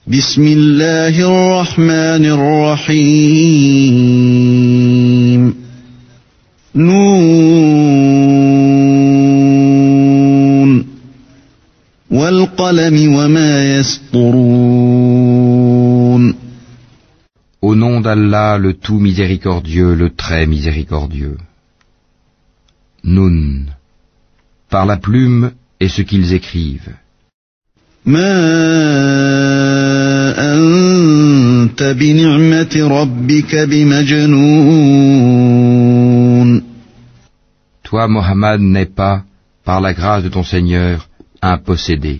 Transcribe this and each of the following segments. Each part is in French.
بسم الله الرحمن الرحيم نون والقلم وما يسطرون. Au nom d'Allah, le tout miséricordieux, le très miséricordieux. Nun. Par la plume et ce qu'ils écrivent. ما أنت بنعمة ربك بمجنون. Toi, Mohammed, n'es pas, par la grâce de ton Seigneur, un possédé.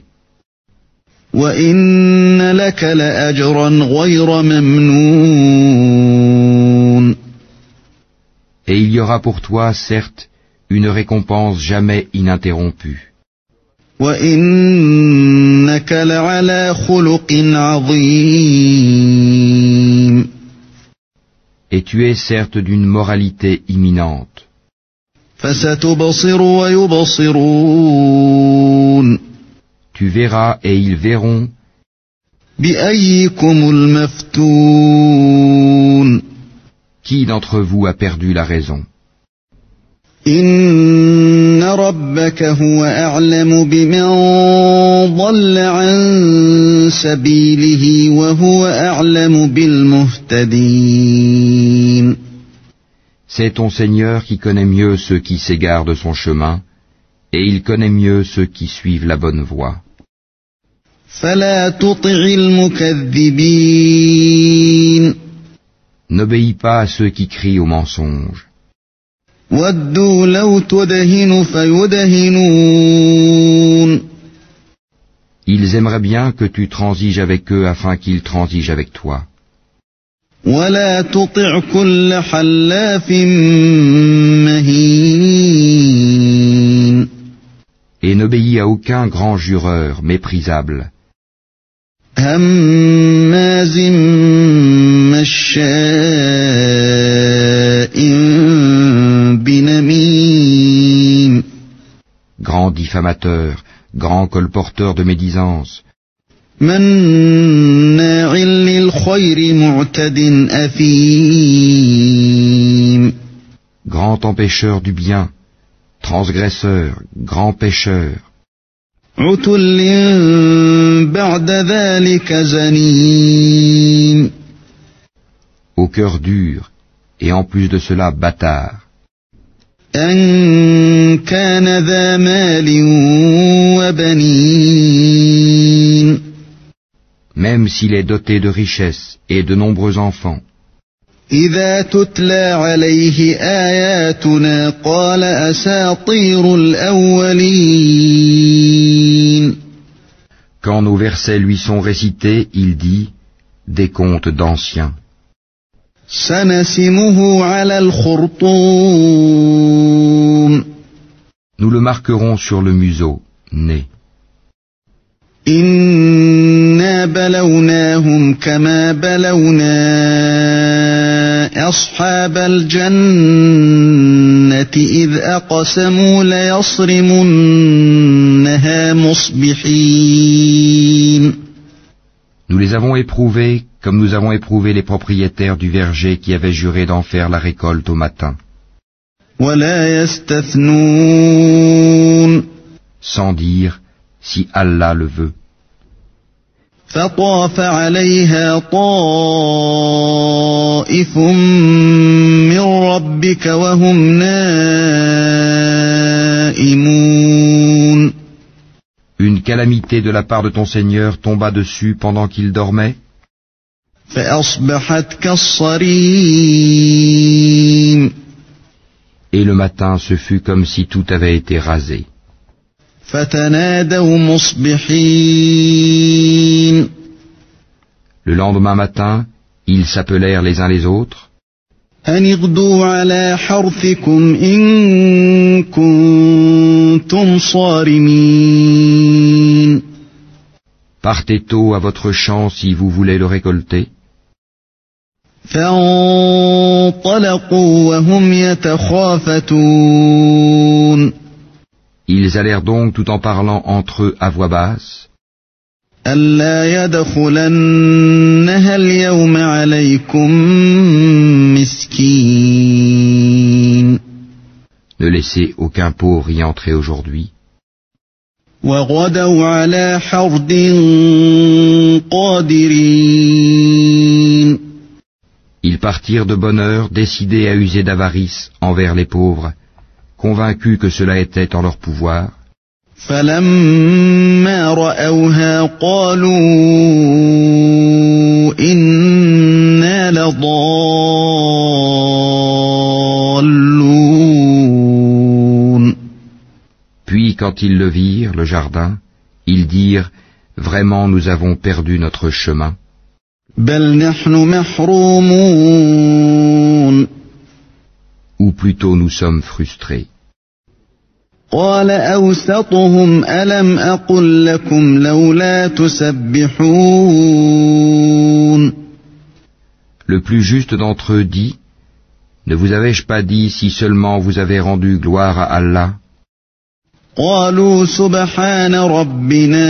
وإن لك لأجرا غير ممنون. Et il y aura pour toi, certes, une récompense jamais ininterrompue. وإنك لعلى خلق عظيم. Et tu es certes d'une moralité imminente. فستبصر ويبصرون. Tu verras et ils verront. بأيكم المفتون. Qui d'entre vous a perdu la raison? إن ربك هو أعلم بمن ضل عن سبيله وهو أعلم بالمهتدين. C'est ton Seigneur qui connaît mieux ceux qui s'égarent de son chemin, et il connaît mieux ceux qui suivent la bonne voie. فلا تطع المكذبين. N'obéis pas à ceux qui crient au mensonge. ودوا لو تدهن فيدهنون. Ils aimeraient bien que tu transiges avec eux afin qu'ils transigent avec toi. ولا تطع كل حلاف مهين. Et n'obéis à aucun grand jureur méprisable. هماز مشاء بنميم. Grand diffamateur, grand colporteur de médisance. مناع للخير معتد أثيم. Grand empêcheur du bien, transgresseur, grand pécheur. عتل بعد ذلك زنيم. Au cœur dur, et en plus de cela bâtard. أن كان ذا مال وبنين. Même s'il est doté de richesses et de nombreux enfants. إذا تتلى عليه آياتنا قال أساطير الأولين. Quand nos versets lui sont récités, il dit des contes d'anciens. سنسمه على الخرطوم. Nous le marquerons sur le museau, nez. إنا بلوناهم كما بلونا أصحاب الجنة إذ أقسموا ليصرمنها مصبحين. Nous les avons éprouvés comme nous avons éprouvé les propriétaires du verger qui avaient juré d'en faire la récolte au matin. ولا يستثنون. Sans dire si Allah le veut. فطاف عليها طائف من ربك وهم نائمون. Une calamité de la part de ton Seigneur tomba dessus pendant qu'il dormait. فأصبحت كالصريم. Et le matin ce fut comme si tout avait été rasé. فتنادوا مصبحين. Le lendemain matin, ils s'appelèrent les uns les autres. أن اغدوا على حرثكم إن كنتم صارمين. Partez tôt à votre champ si vous voulez le récolter. فانطلقوا وهم يتخافتون. Ils allèrent donc tout en parlant entre eux à voix basse. ألا يدخلنها اليوم عليكم مسكين. Ne laissez aucun pauvre y entrer aujourd'hui. وغدوا على حرد قادرين. Ils partirent de bonne heure, décidés à user d'avarice envers les pauvres, convaincus que cela était en leur pouvoir. فلما رأوها قالوا إنا لضالون. Puis quand ils le virent, le jardin, ils dirent, vraiment nous avons perdu notre chemin. بل نحن محرومون. Ou plutôt nous sommes frustrés. قال أوسطهم ألم أقل لكم لولا تسبحون. Le plus juste d'entre eux dit, ne vous avais-je pas dit si seulement vous avez rendu gloire à Allah? قالوا سبحان ربنا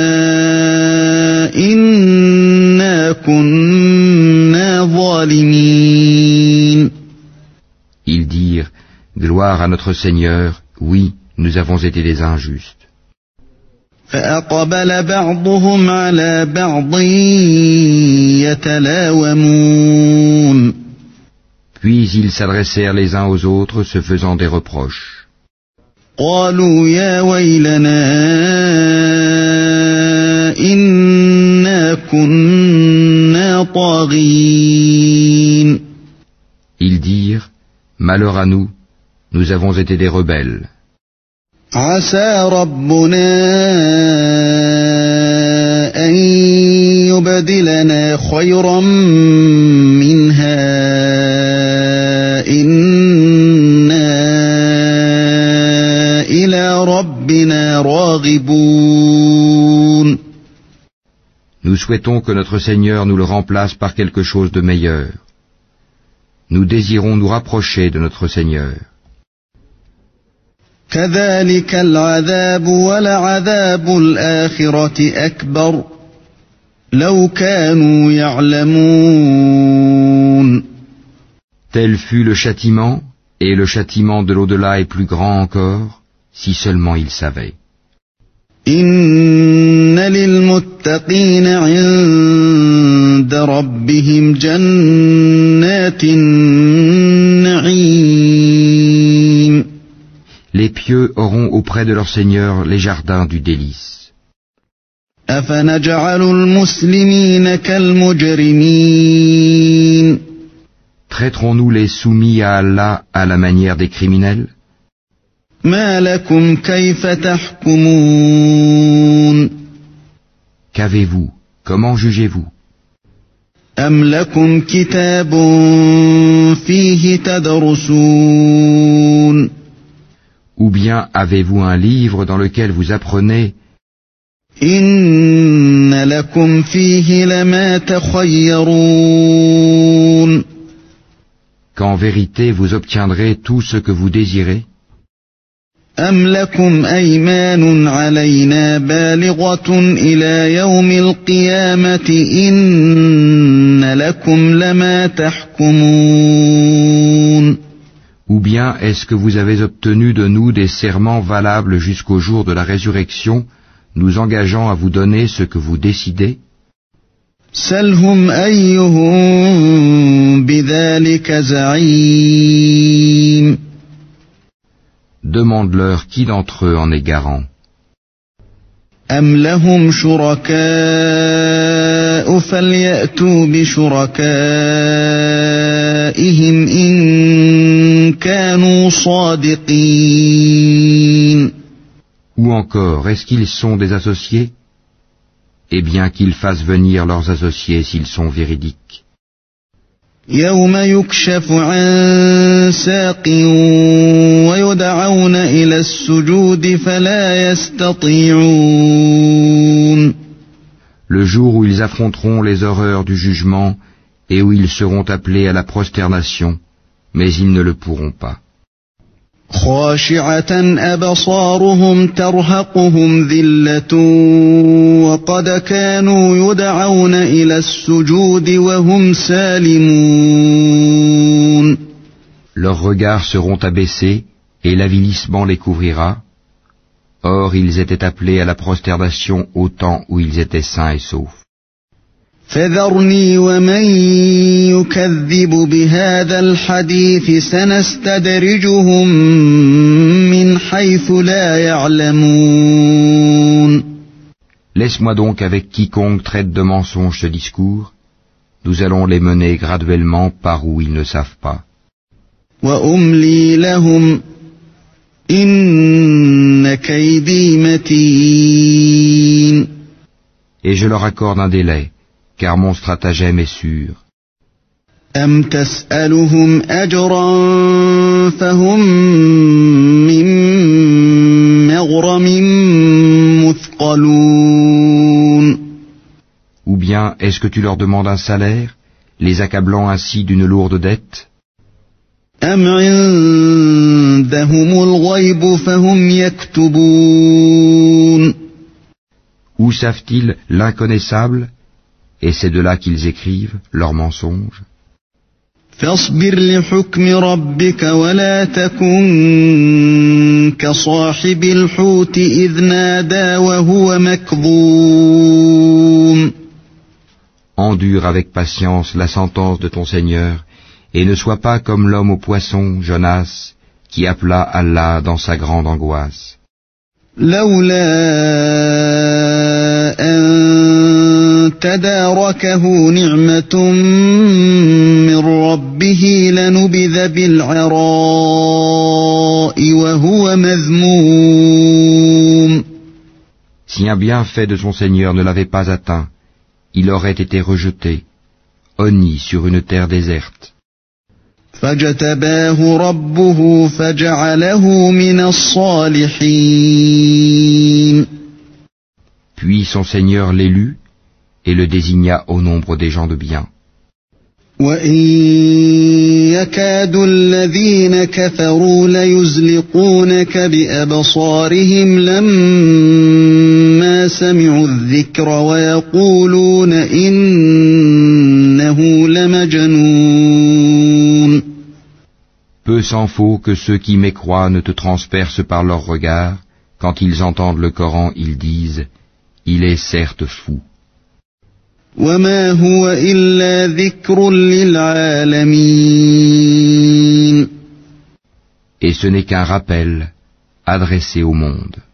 إنا كنا ظالمين. Ils dirent, gloire à notre Seigneur, oui, nous avons été des injustes. فأقبل بعضهم على بعض يتلاومون. Puis ils s'adressèrent les uns aux autres, se faisant des reproches. قالوا يا ويلنا إنا كنا طاغين. Ils dirent, malheur à nous, nous avons été des rebelles. عسى ربنا أن يبدلنا خيرا منها إنا إلى ربنا راغبون. Nous souhaitons que notre Seigneur nous le remplace par quelque chose de meilleur. Nous désirons nous rapprocher de notre Seigneur. كذلك العذاب ولعذاب الآخرة أكبر لو كانوا يعلمون. Tel fut le châtiment, et le châtiment de l'au-delà est plus grand encore, si seulement ils savaient. إن للمتقين عند ربهم جنات النعيم. Les pieux auront auprès de leur Seigneur les jardins du délice. أفنجعل المسلمين كالمجرمين. Traiterons-nous les soumis à Allah à la manière des criminels? ما لكم كيف تحكمون. Qu'avez-vous? Comment jugez-vous? أم لكم كتاب فيه تدرسون. Ou bien avez-vous un livre dans lequel vous apprenez? إن لكم فيه لما تخيرون. Qu'en vérité vous obtiendrez tout ce que vous désirez? أم لكم أيمان علينا بالغة إلى يوم القيامة إن لكم لما تحكمون. Ou bien est-ce que vous avez obtenu de nous des serments valables jusqu'au jour de la résurrection, nous engageant à vous donner ce que vous décidez? سلهم أيهم بذلك زعيم. Demande-leur qui d'entre eux en est garant. أم لهم شركاء فليأتوا بشركائهم إن كانوا صادقين. Ou encore, est-ce qu'ils sont des associés? Eh bien qu'ils fassent venir leurs associés s'ils sont véridiques. يوم يكشف عن ساق ويدعون إلى السجود فلا يستطيعون. Le jour où ils affronteront les horreurs du jugement et où ils seront appelés à la prosternation, mais ils ne le pourront pas. خاشعة أبصارهم ترهقهم ذلة وقد كانوا يدعون إلى السجود وهم سالمون. Leurs regards seront abaissés et l'avilissement les couvrira. Or, ils étaient appelés à la prosternation au temps où ils étaient sains et saufs. فذرني ومن يكذب بهذا الحديث سنستدرجهم من حيث لا يعلمون. Laisse-moi donc avec quiconque traite de mensonge ce discours. Nous allons les mener graduellement par où ils ne savent pas. وأملي لهم إن كيدي متين. Et je leur accorde un délai, car mon stratagème est sûr. أم تسألهم أجرا فهم من مغرم مثقلون. Ou bien, est-ce que tu leur demandes un salaire, les accablant ainsi d'une lourde dette? أم عندهم الغيب فهم يكتبون. Où savent-ils l'inconnaissable, et c'est de là qu'ils écrivent leurs mensonges? فاصبر لحكم ربك ولا تكن كصاحب الحوت إذ نادى وهو مكظوم. Endure avec patience la sentence de ton Seigneur, et ne sois pas comme l'homme au poisson, Jonas, qui appela Allah dans sa grande angoisse. لولا أن تداركه نعمة من ربه لنبذ بالعراء وهو مذموم. Si un bienfait de son Seigneur ne l'avait pas atteint, il aurait été rejeté, honni sur une terre déserte. فاجتباه ربه فجعله من الصالحين. Puis son Seigneur l'élut et le désigna au nombre des gens de bien. وإن يكاد الذين كفروا ليزلقونك بأبصارهم لما سمعوا الذكر ويقولون إنه لمجنون. Peu s'en faut que ceux qui mécroient ne te transpercent par leurs regards. Quand ils entendent le Coran, ils disent « Il est certes fou ». وما هو إلا ذكر للعالمين. Et ce n'est qu'un rappel adressé au monde.